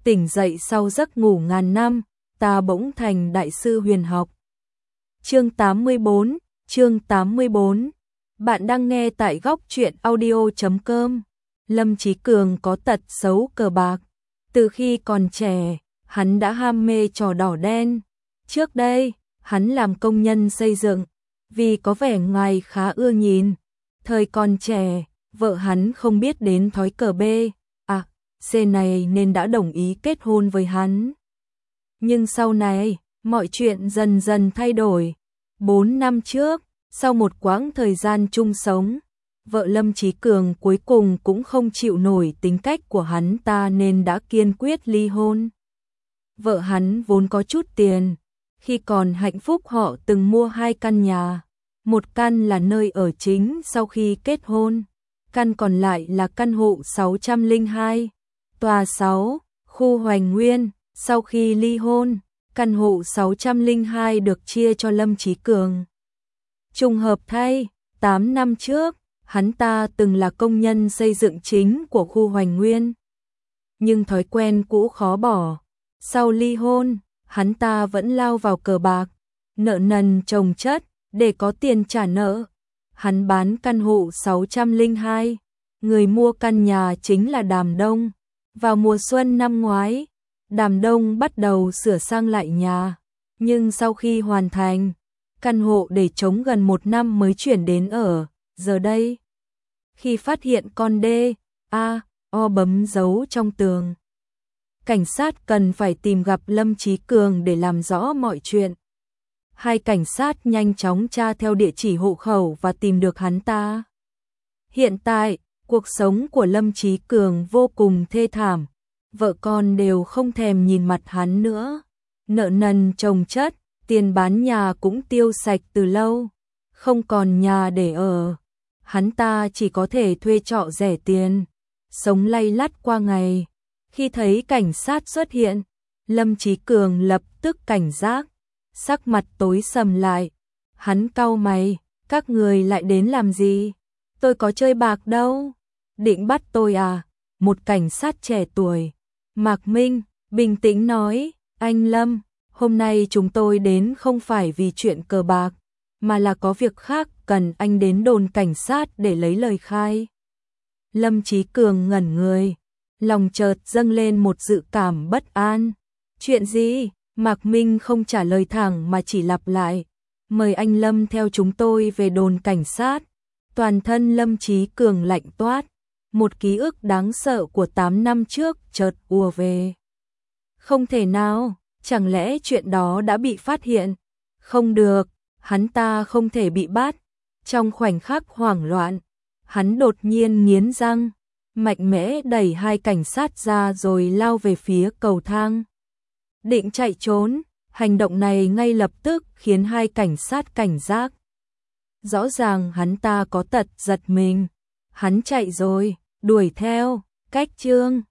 tỉnh dậy sau giấc ngủ ngàn năm, ta bỗng thành đại sư huyền học. Chương 84, chương 84. Bạn đang nghe tại góc truyện audio.com. Lâm Chí Cường có tật xấu cờ bạc. Từ khi còn trẻ, hắn đã ham mê trò đỏ đen. Trước đây, hắn làm công nhân xây dựng, vì có vẻ ngoài khá ưa nhìn. Thời còn trẻ, vợ hắn không biết đến thói cờ B, C này nên đã đồng ý kết hôn với hắn. Nhưng sau này, mọi chuyện dần dần thay đổi. 4 năm trước, sau một quãng thời gian chung sống, vợ Lâm Chí Cường cuối cùng cũng không chịu nổi tính cách của hắn ta nên đã kiên quyết ly hôn. Vợ hắn vốn có chút tiền, khi còn hạnh phúc họ từng mua 2 căn nhà. Một căn là nơi ở chính sau khi kết hôn, căn còn lại là căn hộ 602, tòa 6, khu Hoành Nguyên. Sau khi ly hôn, căn hộ 602 được chia cho Lâm Chí Cường. Trùng hợp thay, 8 năm trước, hắn ta từng là công nhân xây dựng chính của khu Hoành Nguyên. Nhưng thói quen cũ khó bỏ. Sau ly hôn, hắn ta vẫn lao vào cờ bạc, nợ nần chồng chất, để có tiền trả nợ. Hắn bán căn hộ 602, người mua căn nhà chính là Đàm Đông. Vào mùa xuân năm ngoái, Đàm Đông bắt đầu sửa sang lại nhà, nhưng sau khi hoàn thành, căn hộ để trống gần 1 năm mới chuyển đến ở. Giờ đây, khi phát hiện con D.A.O bấm dấu trong tường, cảnh sát cần phải tìm gặp Lâm Chí Cường để làm rõ mọi chuyện. Hai cảnh sát nhanh chóng tra theo địa chỉ hộ khẩu và tìm được hắn ta. Hiện tại, cuộc sống của Lâm Chí Cường vô cùng thê thảm. Vợ con đều không thèm nhìn mặt hắn nữa. Nợ nần chồng chất, tiền bán nhà cũng tiêu sạch từ lâu. Không còn nhà để ở. Hắn ta chỉ có thể thuê trọ rẻ tiền, sống lay lắt qua ngày. Khi thấy cảnh sát xuất hiện, Lâm Chí Cường lập tức cảnh giác, sắc mặt tối sầm lại. Hắn cau mày, các người lại đến làm gì? Tôi có chơi bạc đâu. Định bắt tôi à? Một cảnh sát trẻ tuổi, Mạc Minh, bình tĩnh nói, anh Lâm, hôm nay chúng tôi đến không phải vì chuyện cờ bạc, mà là có việc khác cần anh đến đồn cảnh sát để lấy lời khai. Lâm Chí Cường ngẩn người, lòng chợt dâng lên một dự cảm bất an. Chuyện gì? Mạc Minh không trả lời thẳng mà chỉ lặp lại, mời anh Lâm theo chúng tôi về đồn cảnh sát. Toàn thân Lâm Chí Cường lạnh toát, một ký ức đáng sợ của 8 năm trước chợt ùa về. Không thể nào, chẳng lẽ chuyện đó đã bị phát hiện? Không được, hắn ta không thể bị bắt. Trong khoảnh khắc hoảng loạn, hắn đột nhiên nghiến răng, mạnh mẽ đẩy hai cảnh sát ra rồi lao về phía cầu thang. Định chạy trốn, hành động này ngay lập tức khiến hai cảnh sát cảnh giác. Rõ ràng hắn ta có tật giật mình. Hắn chạy rồi, đuổi theo, cách chương